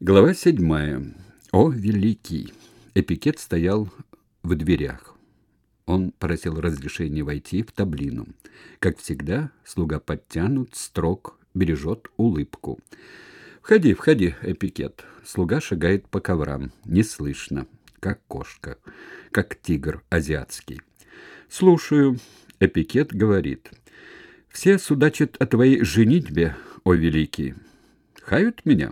Глава 7. О, великий! Эпикет стоял в дверях. Он просил разрешения войти в таблину. Как всегда, слуга подтянут, строг, бережет улыбку. «Входи, входи, Эпикет». Слуга шагает по коврам. Не слышно, как кошка, как тигр азиатский. «Слушаю». Эпикет говорит. «Все судачат о твоей женитьбе, о великий. Хают меня?»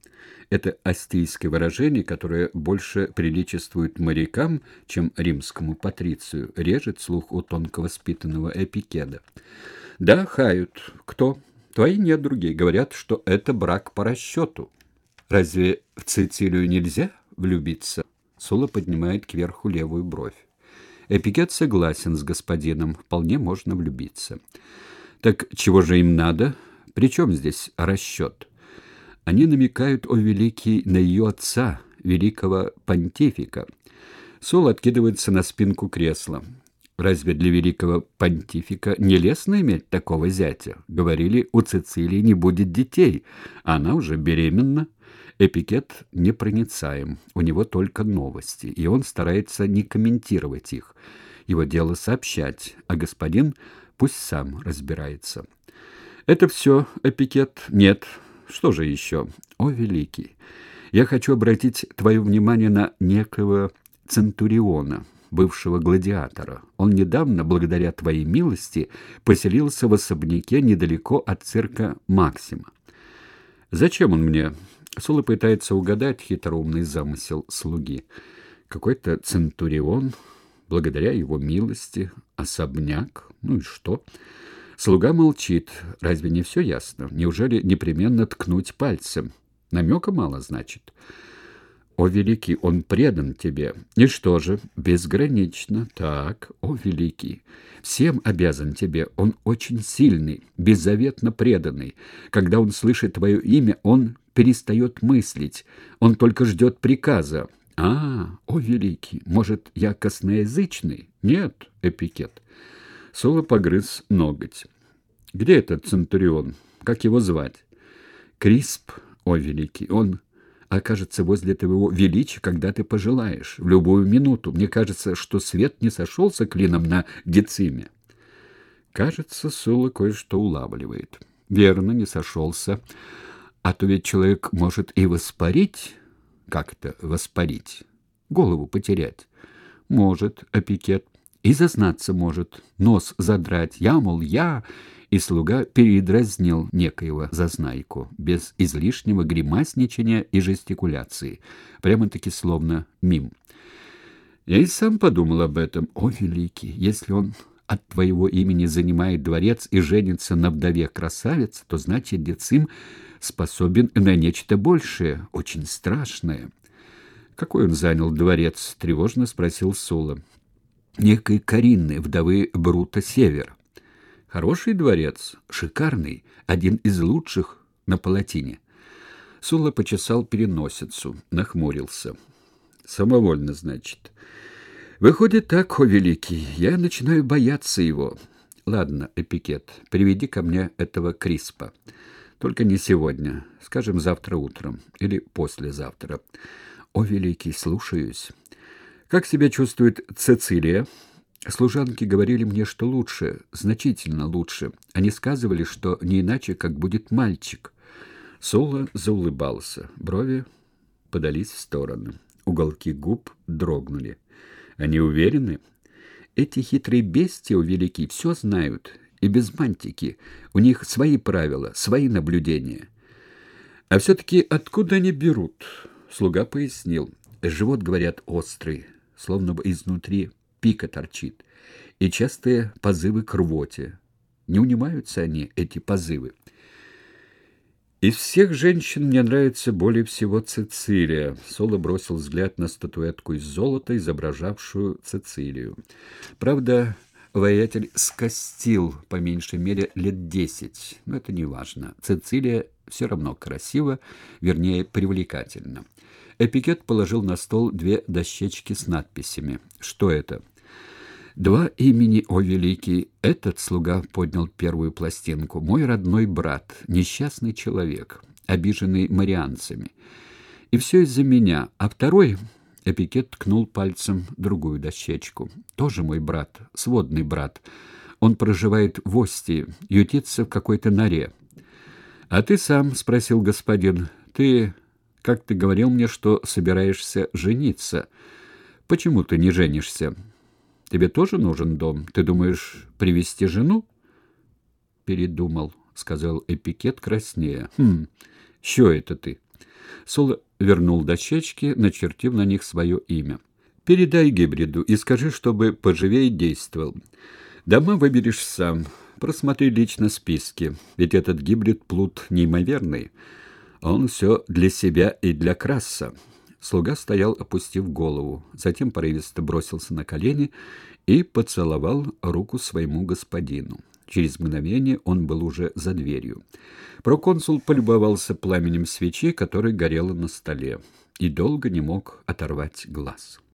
Это астийское выражение, которое больше приличествует морякам, чем римскому патрицию, режет слух у тонко воспитанного Эпикеда. «Да, хают. Кто? Твои недруги. Говорят, что это брак по расчету. Разве в Цицилию нельзя влюбиться?» Сула поднимает кверху левую бровь. Эпикет согласен с господином. Вполне можно влюбиться. «Так чего же им надо? Причем здесь расчет?» Они намекают, о великий, на ее отца, великого понтифика. Сула откидывается на спинку кресла. Разве для великого понтифика не лестно иметь такого зятя? Говорили, у Цицилии не будет детей, а она уже беременна. Эпикет непроницаем, у него только новости, и он старается не комментировать их. Его дело сообщать, а господин пусть сам разбирается. «Это все, Эпикет?» «Нет». «Что же еще? О, великий! Я хочу обратить твое внимание на некого Центуриона, бывшего гладиатора. Он недавно, благодаря твоей милости, поселился в особняке недалеко от цирка Максима. Зачем он мне?» Сула пытается угадать хитроумный замысел слуги. Какой-то Центурион, благодаря его милости, особняк, ну и что? Слуга молчит. Разве не все ясно? Неужели непременно ткнуть пальцем? Намека мало, значит. О, великий, он предан тебе. И что же? Безгранично. Так, о, великий, всем обязан тебе. Он очень сильный, беззаветно преданный. Когда он слышит твое имя, он перестает мыслить. Он только ждет приказа. О, великий, может, я косноязычный? Нет, Эпикет. Сула погрыз ноготь. «Где этот Центурион? Как его звать?» «Крисп, о великий. Он окажется возле твоего величия, когда ты пожелаешь, в любую минуту. Мне кажется, что свет не сошелся клином на Дециме». Кажется, Сула кое-что улавливает. Верно, не сошелся. А то ведь человек может и воспарить. Как это воспарить? Голову потерять. Может, Эпикет. И зазнаться может, нос задрать. Я, мол, я... И слуга передразнил некоего зазнайку, без излишнего гримасничания и жестикуляции, прямо-таки словно мим. Я и сам подумал об этом. О, великий, если он от твоего имени занимает дворец и женится на вдове красавицы, то, значит, Децим способен на нечто большее, очень страшное. «Какой он занял дворец?» — тревожно спросил Сула. «Некой Каринны, вдовы Брута Север. Хороший дворец, шикарный, один из лучших на Палатине». Сула почесал переносицу, нахмурился. «Самовольно, значит. Выходит так, о великий, я начинаю бояться его. Ладно, Эпикет, приведи ко мне этого Криспа. Только не сегодня, скажем, завтра утром или послезавтра. О великий, слушаюсь. Как себя чувствует Цицилия?» Служанки говорили мне, что лучше, значительно лучше. Они сказывали, что не иначе, как будет мальчик. Сула заулыбался. Брови подались в стороны. Уголки губ дрогнули. Они уверены? Эти хитрые бестии, о великий, все знают. И без мантики. У них свои правила, свои наблюдения. А все-таки откуда они берут? Слуга пояснил. Живот, говорят, острый, словно бы изнутри пика торчит, и частые позывы к рвоте. Не унимаются они, эти позывы. «Из всех женщин мне нравится более всего Цицилия». Сула бросил взгляд на статуэтку из золота, изображавшую Цицилию. Правда, воятель скостил по меньшей мере лет 10, но это не важно. Цицилия все равно красива, вернее, привлекательна. Эпикет положил на стол 2 дощечки с надписями. «Что это?» «2 имени, о великий». Этот слуга поднял первую пластинку. «Мой родной брат, несчастный человек, обиженный марианцами. И все из-за меня. А второй... Эпикет ткнул пальцем другую дощечку. Тоже мой брат, сводный брат. Он проживает в Остии, ютится в какой-то норе. — А ты сам, — спросил господин, — как ты говорил мне, что собираешься жениться. Почему ты не женишься? Тебе тоже нужен дом? Ты думаешь привезти жену? — Передумал, — сказал Эпикет краснея. — Що это ты? Соло вернул дощечки, начертив на них свое имя. «Передай гибриду и скажи, чтобы поживее действовал. Дома выберешь сам. Просмотри лично списки, ведь этот гибрид плут неимоверный. Он все для себя и для Краса». Слуга стоял, опустив голову, затем порывисто бросился на колени и поцеловал руку своему господину. Через мгновение он был уже за дверью. Проконсул полюбовался пламенем свечи, которая горела на столе, и долго не мог оторвать глаз.